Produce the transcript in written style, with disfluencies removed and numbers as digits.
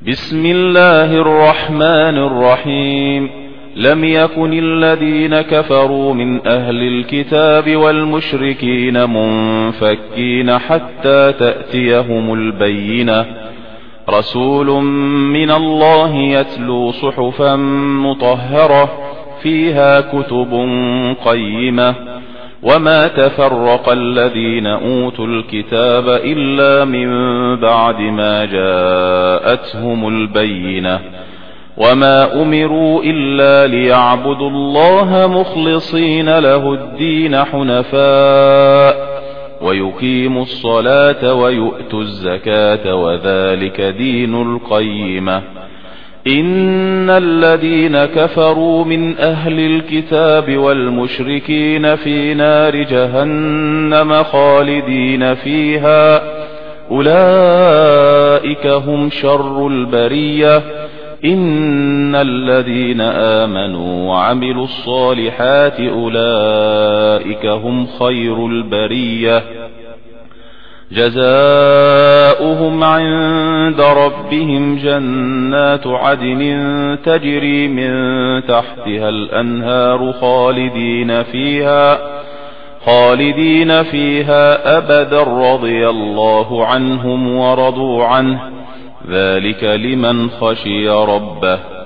بسم الله الرحمن الرحيم. لم يكن الذين كفروا من أهل الكتاب والمشركين منفكين حتى تأتيهم البينة، رسول من الله يتلو صحفا مطهرة فيها كتب قيمة، وما تفرق الذين أوتوا الكتاب إلا من بعد ما جاءتهم البينة، وما أمروا إلا ليعبدوا الله مخلصين له الدين حنفاء ويقيموا الصلاة ويؤتوا الزكاة وذلك دين القيمة. إن الذين كفروا من أهل الكتاب والمشركين في نار جهنم خالدين فيها، أولئك هم شر البرية. إن الذين آمنوا وعملوا الصالحات أولئك هم خير البرية، جزاؤهم عند ربهم جنات عدن تجري من تحتها الأنهار خالدين فيها أبدا، رضي الله عنهم ورضوا عنه، ذلك لمن خشي ربه.